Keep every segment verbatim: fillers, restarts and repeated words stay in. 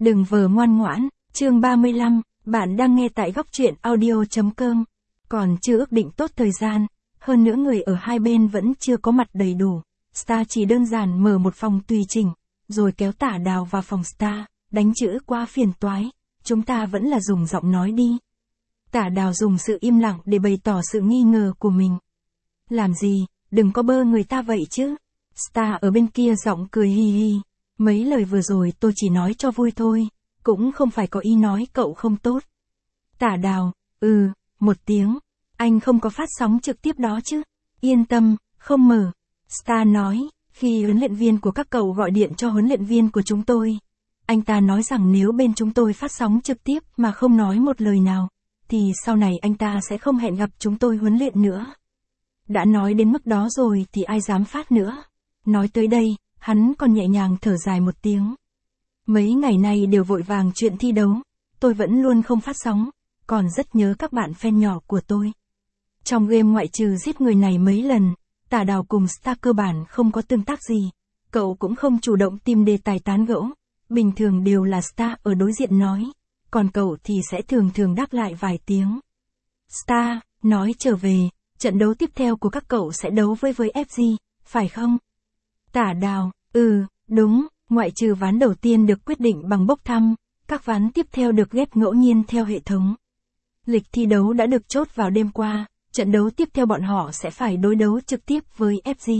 Đừng vờ ngoan ngoãn, chương ba mươi lăm, bạn đang nghe tại góc truyện audio.com. Còn chưa ước định tốt thời gian, hơn nữa người ở hai bên vẫn chưa có mặt đầy đủ. Star chỉ đơn giản mở một phòng tùy chỉnh, rồi kéo Tả Đào vào phòng Star, đánh chữ quá phiền toái, chúng ta vẫn là dùng giọng nói đi. Tả Đào dùng sự im lặng để bày tỏ sự nghi ngờ của mình. Làm gì, đừng có bơ người ta vậy chứ. Star ở bên kia giọng cười hi hi. Mấy lời vừa rồi tôi chỉ nói cho vui thôi, cũng không phải có ý nói cậu không tốt. Tả Đào, ừ, một tiếng, anh không có phát sóng trực tiếp đó chứ. Yên tâm, không mở. Star nói, khi huấn luyện viên của các cậu gọi điện cho huấn luyện viên của chúng tôi, anh ta nói rằng nếu bên chúng tôi phát sóng trực tiếp mà không nói một lời nào, thì sau này anh ta sẽ không hẹn gặp chúng tôi huấn luyện nữa. Đã nói đến mức đó rồi thì ai dám phát nữa. Nói tới đây, hắn còn nhẹ nhàng thở dài một tiếng. Mấy ngày nay đều vội vàng chuyện thi đấu, tôi vẫn luôn không phát sóng, còn rất nhớ các bạn fan nhỏ của tôi. Trong game ngoại trừ giết người này mấy lần, Tả Đào cùng Star cơ bản không có tương tác gì, cậu cũng không chủ động tìm đề tài tán gẫu, bình thường đều là Star ở đối diện nói, còn cậu thì sẽ thường thường đáp lại vài tiếng. Star, nói trở về, trận đấu tiếp theo của các cậu sẽ đấu với với ép giê, phải không? Tả Đào, ừ, đúng, ngoại trừ ván đầu tiên được quyết định bằng bốc thăm, các ván tiếp theo được ghép ngẫu nhiên theo hệ thống. Lịch thi đấu đã được chốt vào đêm qua, trận đấu tiếp theo bọn họ sẽ phải đối đấu trực tiếp với ép giê.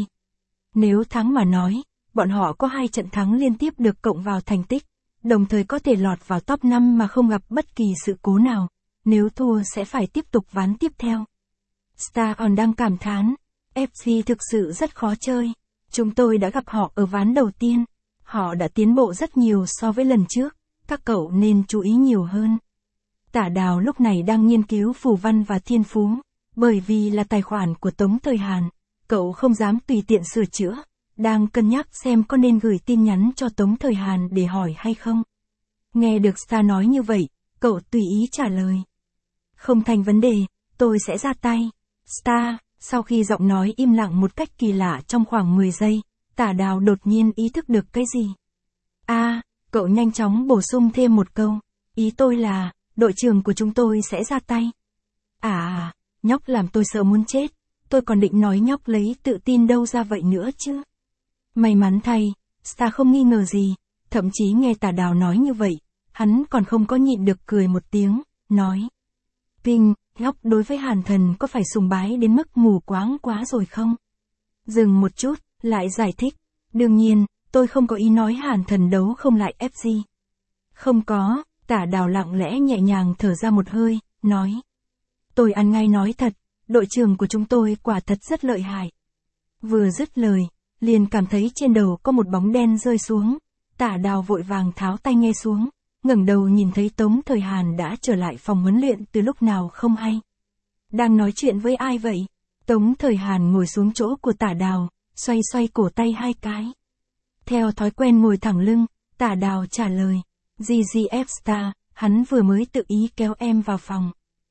Nếu thắng mà nói, bọn họ có hai trận thắng liên tiếp được cộng vào thành tích, đồng thời có thể lọt vào top năm mà không gặp bất kỳ sự cố nào, nếu thua sẽ phải tiếp tục ván tiếp theo. Star còn đang cảm thán, ép giê thực sự rất khó chơi. Chúng tôi đã gặp họ ở ván đầu tiên, họ đã tiến bộ rất nhiều so với lần trước, các cậu nên chú ý nhiều hơn. Tả Đào lúc này đang nghiên cứu phù văn và thiên phú, bởi vì là tài khoản của Tống Thời Hàn, cậu không dám tùy tiện sửa chữa, đang cân nhắc xem có nên gửi tin nhắn cho Tống Thời Hàn để hỏi hay không. Nghe được Star nói như vậy, cậu tùy ý trả lời. Không thành vấn đề, tôi sẽ ra tay. Star, sau khi giọng nói im lặng một cách kỳ lạ trong khoảng mười giây, Tả Đào đột nhiên ý thức được cái gì. A, à, cậu nhanh chóng bổ sung thêm một câu, ý tôi là, đội trưởng của chúng tôi sẽ ra tay. À à, nhóc làm tôi sợ muốn chết, tôi còn định nói nhóc lấy tự tin đâu ra vậy nữa chứ. May mắn thay, Star không nghi ngờ gì, thậm chí nghe Tả Đào nói như vậy, hắn còn không có nhịn được cười một tiếng, nói. Ping, nhóc đối với Hàn Thần có phải sùng bái đến mức mù quáng quá rồi không? Dừng một chút, lại giải thích. Đương nhiên, tôi không có ý nói Hàn Thần đấu không lại ép giê. Không có, Tả Đào lặng lẽ nhẹ nhàng thở ra một hơi, nói. Tôi ăn ngay nói thật, đội trưởng của chúng tôi quả thật rất lợi hại. Vừa dứt lời, liền cảm thấy trên đầu có một bóng đen rơi xuống. Tả Đào vội vàng tháo tai nghe xuống, ngẩng đầu nhìn thấy Tống Thời Hàn đã trở lại phòng huấn luyện từ lúc nào không hay. Đang nói chuyện với ai vậy? Tống Thời Hàn ngồi xuống chỗ của Tả Đào, xoay xoay cổ tay hai cái. Theo thói quen ngồi thẳng lưng, Tả Đào trả lời. giê giê ép Star, hắn vừa mới tự ý kéo em vào phòng.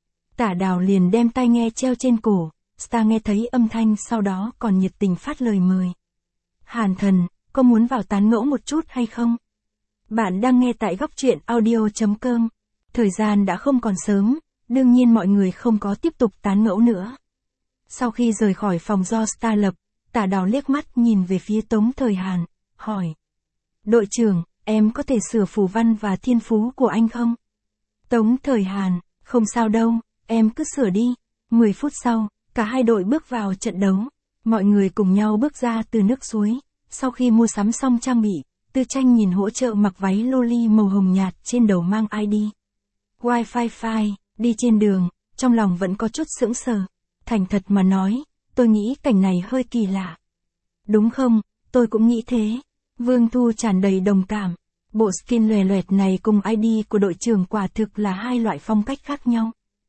Tả Đào liền đem tai nghe treo trên cổ, Star nghe thấy âm thanh sau đó còn nhiệt tình phát lời mời. Hàn Thần, có muốn vào tán ngẫu một chút hay không? Bạn đang nghe tại góc truyện audio.com. Thời gian đã không còn sớm, đương nhiên mọi người không có tiếp tục tán ngẫu nữa. Sau khi rời khỏi phòng do Star lập, Tả Đào liếc mắt nhìn về phía Tống Thời Hàn, hỏi. Đội trưởng, em có thể sửa phù văn và thiên phú của anh không? Tống Thời Hàn, không sao đâu, em cứ sửa đi. mười phút sau, cả hai đội bước vào trận đấu. Mọi người cùng nhau bước ra từ nước suối. Sau khi mua sắm xong trang bị, Tư Tranh nhìn hỗ trợ mặc váy loli màu hồng nhạt trên đầu mang i đê. Wi-Fi file, đi trên đường, trong lòng vẫn có chút sững sờ. Thành thật mà nói, tôi nghĩ cảnh này hơi kỳ lạ. Đúng không, tôi cũng nghĩ thế. Vương Thu tràn đầy đồng cảm. Bộ skin loè loẹt này cùng i đê của đội trưởng quả thực là hai loại phong cách khác nhau.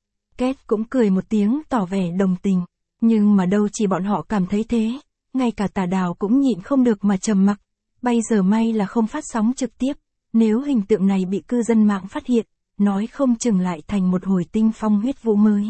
Kết cũng cười một tiếng tỏ vẻ đồng tình. Nhưng mà đâu chỉ bọn họ cảm thấy thế. Ngay cả Tả Đào cũng nhịn không được mà trầm mặc. Bây giờ may là không phát sóng trực tiếp. Nếu hình tượng này bị cư dân mạng phát hiện, nói không chừng lại thành một hồi tinh phong huyết vũ mới.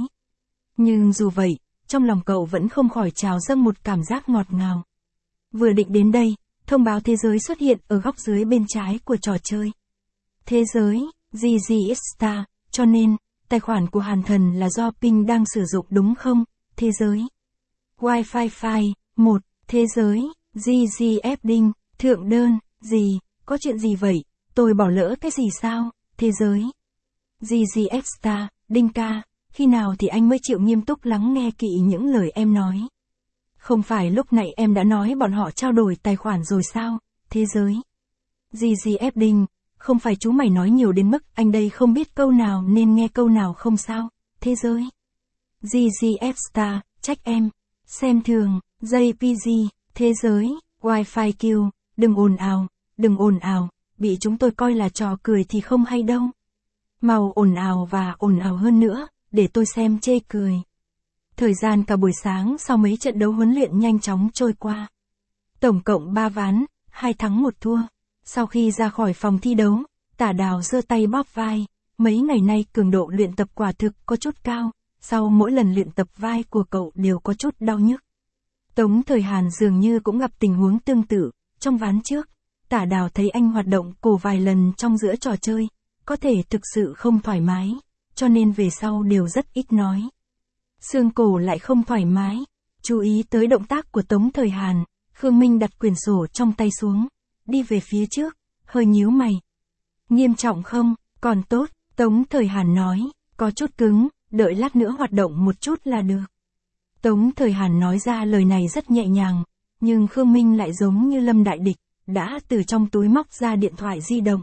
Nhưng dù vậy, trong lòng cậu vẫn không khỏi trào dâng một cảm giác ngọt ngào. Vừa định đến đây, thông báo thế giới xuất hiện ở góc dưới bên trái của trò chơi. Thế giới, giê giê ích Star, cho nên, tài khoản của Hàn Thần là do Ping đang sử dụng đúng không? Thế giới. Wi-Fi file, một, thế giới, giê giê ép Đinh, thượng đơn, gì, có chuyện gì vậy? Tôi bỏ lỡ cái gì sao? Thế giới. giê giê ép Star, Đinh ca, khi nào thì anh mới chịu nghiêm túc lắng nghe kỹ những lời em nói? Không phải lúc nãy em đã nói bọn họ trao đổi tài khoản rồi sao? Thế giới. giê giê ép Đinh, không phải chú mày nói nhiều đến mức anh đây không biết câu nào nên nghe câu nào không sao? Thế giới. giê giê ép Star, trách em. Xem thường, jay pê giê, thế giới, Wi-Fi Q, đừng ồn ào, đừng ồn ào, bị chúng tôi coi là trò cười thì không hay đâu. Mau ồn ào và ồn ào hơn nữa, để tôi xem chê cười. Thời gian cả buổi sáng sau mấy trận đấu huấn luyện nhanh chóng trôi qua. Tổng cộng ba ván, hai thắng một thua. Sau khi ra khỏi phòng thi đấu, Tả Đào giơ tay bóp vai. Mấy ngày nay cường độ luyện tập quả thực có chút cao, sau mỗi lần luyện tập vai của cậu đều có chút đau nhức. Tống Thời Hàn dường như cũng gặp tình huống tương tự, trong ván trước, Tả Đào thấy anh hoạt động cổ vài lần trong giữa trò chơi, có thể thực sự không thoải mái, cho nên về sau đều rất ít nói. Xương cổ lại không thoải mái, chú ý tới động tác của Tống Thời Hàn, Khương Minh đặt quyển sổ trong tay xuống, đi về phía trước, hơi nhíu mày. Nghiêm trọng không, còn tốt, Tống Thời Hàn nói, có chút cứng, đợi lát nữa hoạt động một chút là được. Tống Thời Hàn nói ra lời này rất nhẹ nhàng, nhưng Khương Minh lại giống như lâm đại địch, đã từ trong túi móc ra điện thoại di động.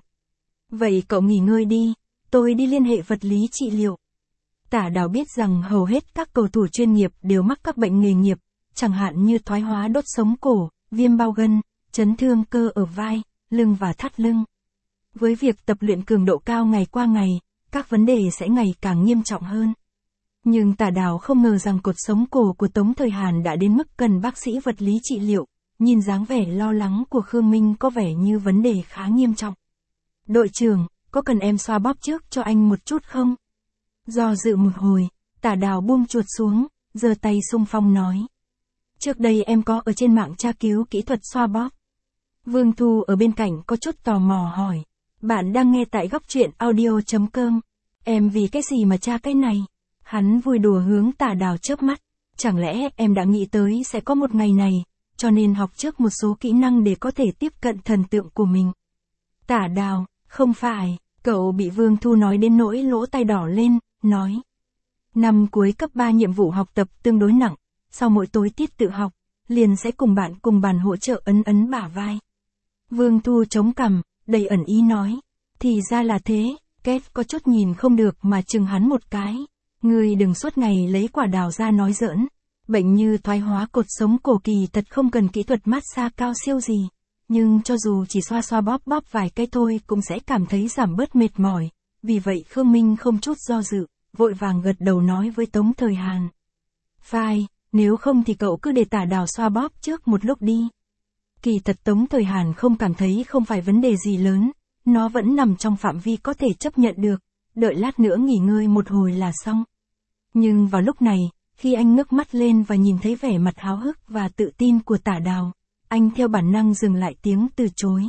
Vậy cậu nghỉ ngơi đi, tôi đi liên hệ vật lý trị liệu. Tả Đào biết rằng hầu hết các cầu thủ chuyên nghiệp đều mắc các bệnh nghề nghiệp, chẳng hạn như thoái hóa đốt sống cổ, viêm bao gân, chấn thương cơ ở vai, lưng và thắt lưng. Với việc tập luyện cường độ cao ngày qua ngày, các vấn đề sẽ ngày càng nghiêm trọng hơn. Nhưng Tả Đào không ngờ rằng cột sống cổ của Tống Thời Hàn đã đến mức cần bác sĩ vật lý trị liệu, nhìn dáng vẻ lo lắng của Khương Minh có vẻ như vấn đề khá nghiêm trọng. Đội trưởng, có cần em xoa bóp trước cho anh một chút không? Do dự một hồi, Tả Đào buông chuột xuống, giơ tay xung phong nói. Trước đây em có ở trên mạng tra cứu kỹ thuật xoa bóp. Vương Thu ở bên cạnh có chút tò mò hỏi. Bạn đang nghe tại góc truyện audio chấm com. Em vì cái gì mà tra cái này? Hắn vui đùa hướng Tả Đào chớp mắt. Chẳng lẽ em đã nghĩ tới sẽ có một ngày này, cho nên học trước một số kỹ năng để có thể tiếp cận thần tượng của mình. Tả Đào, không phải, cậu bị Vương Thu nói đến nỗi lỗ tai đỏ lên, nói. Năm cuối cấp ba nhiệm vụ học tập tương đối nặng, sau mỗi tối tiết tự học, liền sẽ cùng bạn cùng bàn hỗ trợ ấn ấn bả vai. Vương Thu chống cằm, đầy ẩn ý nói. Thì ra là thế, Kết có chút nhìn không được mà chừng hắn một cái. Ngươi đừng suốt ngày lấy quả đào ra nói giỡn. Bệnh như thoái hóa cột sống cổ kỳ thật không cần kỹ thuật massage cao siêu gì. Nhưng cho dù chỉ xoa xoa bóp bóp vài cái thôi cũng sẽ cảm thấy giảm bớt mệt mỏi. Vì vậy Khương Minh không chút do dự, vội vàng gật đầu nói với Tống Thời Hàn. Phải, nếu không thì cậu cứ để Tả Đào xoa bóp trước một lúc đi. Kỳ thật Tống Thời Hàn không cảm thấy không phải vấn đề gì lớn, nó vẫn nằm trong phạm vi có thể chấp nhận được, đợi lát nữa nghỉ ngơi một hồi là xong. Nhưng vào lúc này, khi anh ngước mắt lên và nhìn thấy vẻ mặt háo hức và tự tin của Tả Đào, anh theo bản năng dừng lại tiếng từ chối.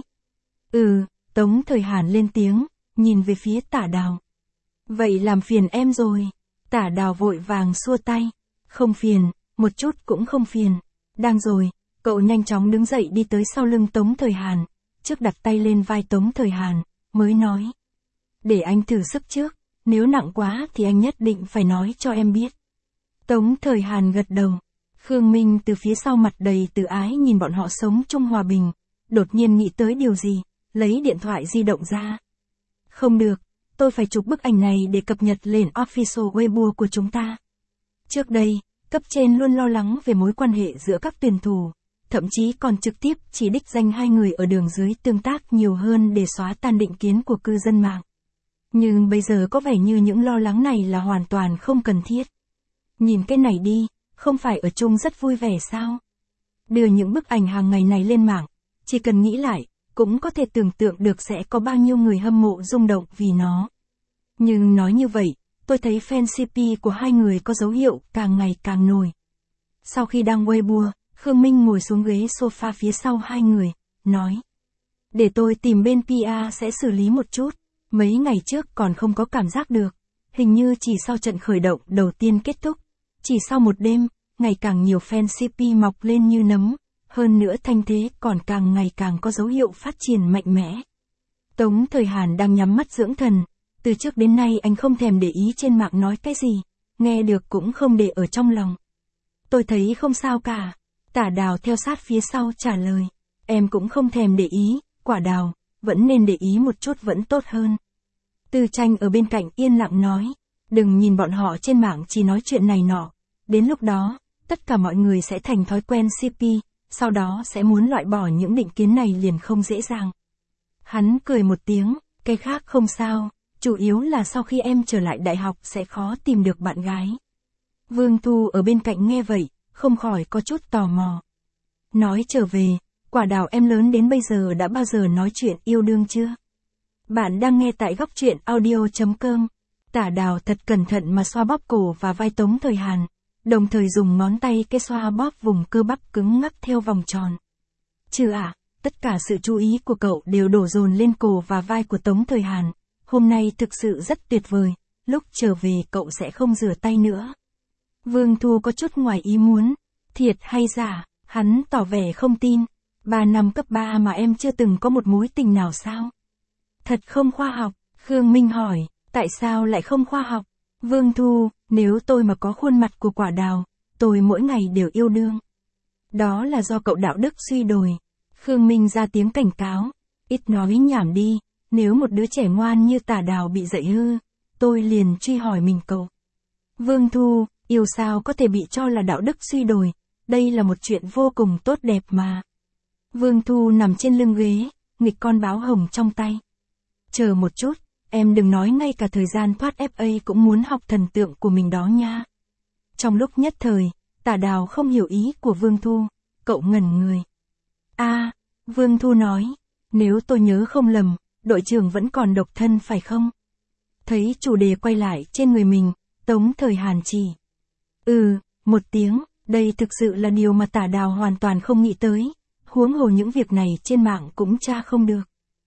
Ừ, Tống Thời Hàn lên tiếng, nhìn về phía Tả Đào. Vậy làm phiền em rồi. Tả Đào vội vàng xua tay. Không phiền, một chút cũng không phiền. Đang rồi, cậu nhanh chóng đứng dậy đi tới sau lưng Tống Thời Hàn, trước đặt tay lên vai Tống Thời Hàn, mới nói. Để anh thử sức trước, nếu nặng quá thì anh nhất định phải nói cho em biết. Tống Thời Hàn gật đầu. Khương Minh từ phía sau mặt đầy từ ái nhìn bọn họ sống chung hòa bình, đột nhiên nghĩ tới điều gì, lấy điện thoại di động ra. Không được, tôi phải chụp bức ảnh này để cập nhật lên official Weibo của chúng ta. Trước đây, cấp trên luôn lo lắng về mối quan hệ giữa các tuyển thủ, thậm chí còn trực tiếp chỉ đích danh hai người ở đường dưới tương tác nhiều hơn để xóa tan định kiến của cư dân mạng. Nhưng bây giờ có vẻ như những lo lắng này là hoàn toàn không cần thiết. Nhìn cái này đi, không phải ở chung rất vui vẻ sao? Đưa những bức ảnh hàng ngày này lên mạng, chỉ cần nghĩ lại, cũng có thể tưởng tượng được sẽ có bao nhiêu người hâm mộ rung động vì nó. Nhưng nói như vậy, tôi thấy fan xê pê của hai người có dấu hiệu càng ngày càng nổi. Sau khi đăng Weibo, Khương Minh ngồi xuống ghế sofa phía sau hai người, nói. Để tôi tìm bên pê e rờ sẽ xử lý một chút. Mấy ngày trước còn không có cảm giác được. Hình như chỉ sau trận khởi động đầu tiên kết thúc. Chỉ sau một đêm, ngày càng nhiều fan xê pê mọc lên như nấm. Hơn nữa thanh thế còn càng ngày càng có dấu hiệu phát triển mạnh mẽ. Tống Thời Hàn đang nhắm mắt dưỡng thần. Từ trước đến nay anh không thèm để ý trên mạng nói cái gì. Nghe được cũng không để ở trong lòng. Tôi thấy không sao cả. Tả Đào theo sát phía sau trả lời. Em cũng không thèm để ý, Quả Đào, vẫn nên để ý một chút vẫn tốt hơn. Tư Tranh ở bên cạnh yên lặng nói. Đừng nhìn bọn họ trên mạng chỉ nói chuyện này nọ. Đến lúc đó, tất cả mọi người sẽ thành thói quen xê pê, sau đó sẽ muốn loại bỏ những định kiến này liền không dễ dàng. Hắn cười một tiếng, cái khác không sao, chủ yếu là sau khi em trở lại đại học sẽ khó tìm được bạn gái. Vương Thu ở bên cạnh nghe vậy, không khỏi có chút tò mò. Nói trở về, Quả Đào em lớn đến bây giờ đã bao giờ nói chuyện yêu đương chưa? Bạn đang nghe tại góc truyện audio chấm com. Tả Đào thật cẩn thận mà xoa bóp cổ và vai Tống Thời Hàn, đồng thời dùng ngón tay cái xoa bóp vùng cơ bắp cứng ngắc theo vòng tròn. Chứ ạ, à, tất cả sự chú ý của cậu đều đổ dồn lên cổ và vai của Tống Thời Hàn. Hôm nay thực sự rất tuyệt vời, lúc trở về cậu sẽ không rửa tay nữa. Vương Thu có chút ngoài ý muốn. Thiệt hay giả? Hắn tỏ vẻ không tin. Ba năm cấp ba mà em chưa từng có một mối tình nào sao? Thật không khoa học. Khương Minh hỏi, tại sao lại không khoa học? Vương Thu, nếu tôi mà có khuôn mặt của Quả Đào, tôi mỗi ngày đều yêu đương. Đó là do cậu đạo đức suy đồi. Khương Minh ra tiếng cảnh cáo. Ít nói nhảm đi, nếu một đứa trẻ ngoan như Tả Đào bị dạy hư, tôi liền truy hỏi mình cậu. Vương Thu, yêu sao có thể bị cho là đạo đức suy đồi, đây là một chuyện vô cùng tốt đẹp mà. Vương Thu nằm trên lưng ghế, nghịch con báo hồng trong tay. Chờ một chút, em đừng nói ngay cả thời gian thoát ép a cũng muốn học thần tượng của mình đó nha. Trong lúc nhất thời, Tả Đào không hiểu ý của Vương Thu, cậu ngẩn người. A, à, Vương Thu nói, nếu tôi nhớ không lầm, đội trưởng vẫn còn độc thân phải không? Thấy chủ đề quay lại trên người mình, Tống Thời Hàn chỉ. Ừ, một tiếng, đây thực sự là điều mà Tả Đào hoàn toàn không nghĩ tới, huống hồ những việc này trên mạng cũng tra không được.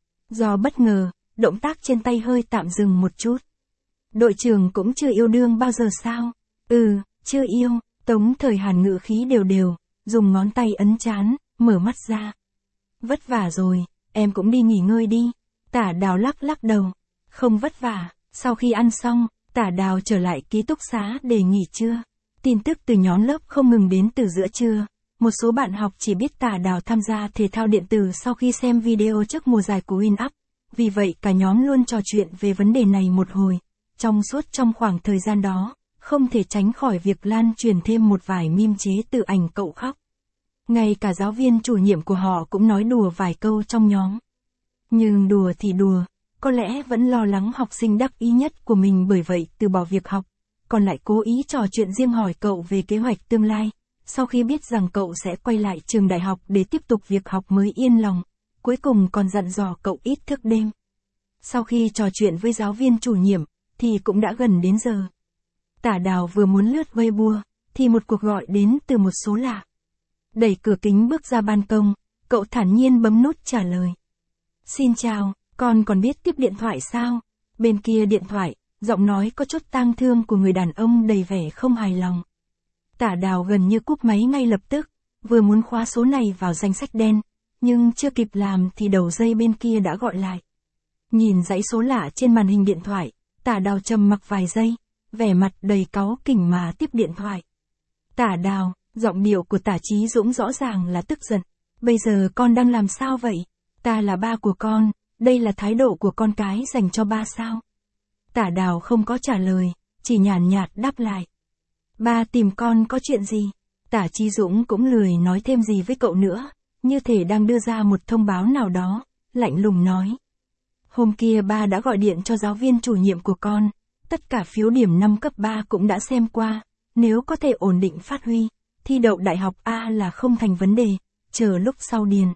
Do bất ngờ, động tác trên tay hơi tạm dừng một chút. Đội trưởng cũng chưa yêu đương bao giờ sao? Ừ, chưa yêu. Tống Thời Hàn ngữ khí đều đều, dùng ngón tay ấn trán, mở mắt ra. Vất vả rồi, em cũng đi nghỉ ngơi đi. Tả Đào lắc lắc đầu. Không vất vả. Sau khi ăn xong, Tả Đào trở lại ký túc xá để nghỉ trưa. Tin tức từ nhóm lớp không ngừng đến từ giữa trưa. Một số bạn học chỉ biết Tả Đào tham gia thể thao điện tử sau khi xem video trước mùa giải của Win Up. Vì vậy cả nhóm luôn trò chuyện về vấn đề này một hồi. Trong suốt trong khoảng thời gian đó, không thể tránh khỏi việc lan truyền thêm một vài meme chế từ ảnh cậu khóc. Ngay cả giáo viên chủ nhiệm của họ cũng nói đùa vài câu trong nhóm. Nhưng đùa thì đùa, có lẽ vẫn lo lắng học sinh đắc ý nhất của mình bởi vậy từ bỏ việc học, còn lại cố ý trò chuyện riêng hỏi cậu về kế hoạch tương lai. Sau khi biết rằng cậu sẽ quay lại trường đại học để tiếp tục việc học mới yên lòng, cuối cùng còn dặn dò cậu ít thức đêm. Sau khi trò chuyện với giáo viên chủ nhiệm, thì cũng đã gần đến giờ. Tả Đào vừa muốn lướt Weibo, thì một cuộc gọi đến từ một số lạ. Đẩy cửa kính bước ra ban công, cậu thản nhiên bấm nút trả lời. Xin chào, con còn biết tiếp điện thoại sao? Bên kia điện thoại, giọng nói có chút tang thương của người đàn ông đầy vẻ không hài lòng. Tả Đào gần như cúp máy ngay lập tức, vừa muốn khóa số này vào danh sách đen, nhưng chưa kịp làm thì đầu dây bên kia đã gọi lại. Nhìn dãy số lạ trên màn hình điện thoại, Tả Đào trầm mặc vài giây, vẻ mặt đầy cáu kỉnh mà tiếp điện thoại. Tả Đào, giọng điệu của Tả Chí Dũng rõ ràng là tức giận. Bây giờ con đang làm sao vậy? Ta là ba của con, đây là thái độ của con cái dành cho ba sao? Tả Đào không có trả lời, chỉ nhàn nhạt đáp lại. Ba tìm con có chuyện gì? Tả Chí Dũng cũng lười nói thêm gì với cậu nữa, như thể đang đưa ra một thông báo nào đó, lạnh lùng nói. Hôm kia ba đã gọi điện cho giáo viên chủ nhiệm của con, tất cả phiếu điểm năm cấp ba cũng đã xem qua, nếu có thể ổn định phát huy, thi đậu đại học A là không thành vấn đề, chờ lúc sau điền.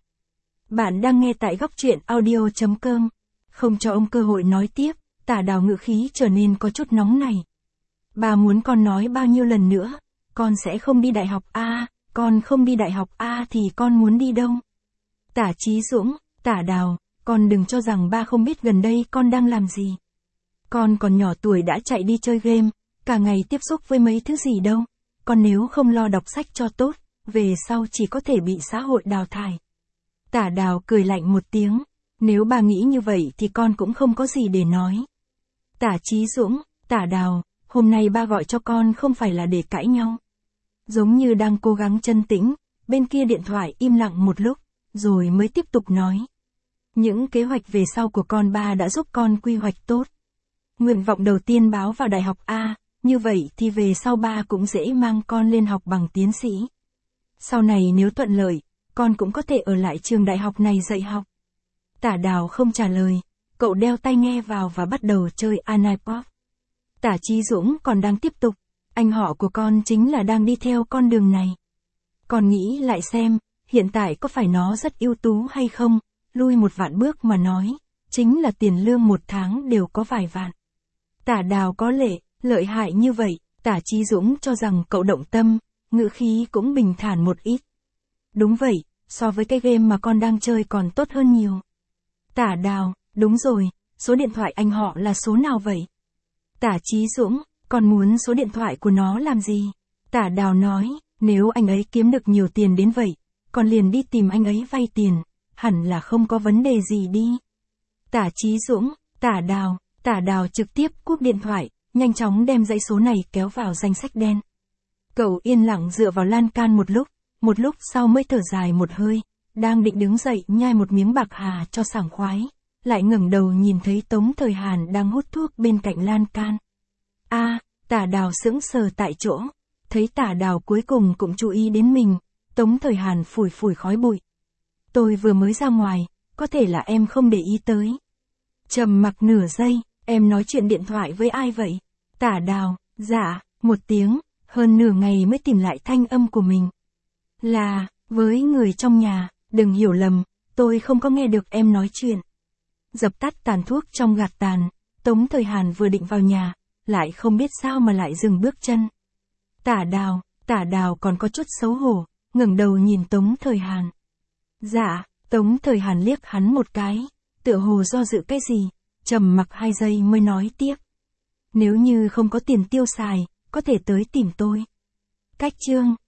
Bạn đang nghe tại góc truyện audio chấm com, không cho ông cơ hội nói tiếp, Tả Đào ngữ khí trở nên có chút nóng này. Bà muốn con nói bao nhiêu lần nữa, con sẽ không đi đại học A, con không đi đại học A thì con muốn đi đâu? Tả Chí Dũng, Tả Đào, Con đừng cho rằng ba không biết gần đây con đang làm gì. Con còn nhỏ tuổi đã chạy đi chơi game, cả ngày tiếp xúc với mấy thứ gì đâu. Con nếu không lo đọc sách cho tốt, về sau chỉ có thể bị xã hội đào thải. Tả Đào cười lạnh một tiếng. Nếu bà nghĩ như vậy thì con cũng không có gì để nói. Tả Chí Dũng, Tả Đào, hôm nay ba gọi cho con không phải là để cãi nhau. Giống như đang cố gắng chân tĩnh, bên kia điện thoại im lặng một lúc, rồi mới tiếp tục nói. Những kế hoạch về sau của con ba đã giúp con quy hoạch tốt. Nguyện vọng đầu tiên báo vào đại học A, như vậy thì về sau ba cũng dễ mang con lên học bằng tiến sĩ. Sau này nếu thuận lợi, con cũng có thể ở lại trường đại học này dạy học. Tả Đào không trả lời, cậu đeo tai nghe vào và bắt đầu chơi iPod. Tả Chí Dũng còn đang tiếp tục, anh họ của con chính là đang đi theo con đường này. Con nghĩ lại xem, hiện tại có phải nó rất ưu tú hay không, lui một vạn bước mà nói, chính là tiền lương một tháng đều có vài vạn. Tả Đào có lệ, lợi hại như vậy, Tả Chí Dũng cho rằng cậu động tâm, ngữ khí cũng bình thản một ít. Đúng vậy, so với cái game mà con đang chơi còn tốt hơn nhiều. Tả Đào, đúng rồi, số điện thoại anh họ là số nào vậy? Tả Chí Dũng, con muốn số điện thoại của nó làm gì? Tả Đào nói, nếu anh ấy kiếm được nhiều tiền đến vậy, con liền đi tìm anh ấy vay tiền, hẳn là không có vấn đề gì đi. Tả Chí Dũng, Tả Đào, Tả Đào trực tiếp cúp điện thoại, nhanh chóng đem dãy số này kéo vào danh sách đen. Cậu yên lặng dựa vào lan can một lúc, một lúc sau mới thở dài một hơi, đang định đứng dậy nhai một miếng bạc hà cho sảng khoái, lại ngẩng đầu nhìn thấy Tống Thời Hàn đang hút thuốc bên cạnh lan can. A, à, Tả Đào sững sờ tại chỗ, thấy Tả Đào cuối cùng cũng chú ý đến mình, Tống Thời Hàn phủi phủi khói bụi. Tôi vừa mới ra ngoài, có thể là em không để ý tới. Trầm mặc nửa giây, em nói chuyện điện thoại với ai vậy? Tả Đào, dạ, một tiếng, hơn nửa ngày mới tìm lại thanh âm của mình. Là, với người trong nhà, đừng hiểu lầm, tôi không có nghe được em nói chuyện. Dập tắt tàn thuốc trong gạt tàn, Tống Thời Hàn vừa định vào nhà, lại không biết sao mà lại dừng bước chân. Tả Đào, Tả Đào còn có chút xấu hổ, ngẩng đầu nhìn Tống Thời Hàn. Dạ, Tống Thời Hàn liếc hắn một cái, tựa hồ do dự cái gì, trầm mặc hai giây mới nói tiếp. Nếu như không có tiền tiêu xài, có thể tới tìm tôi. Cách chương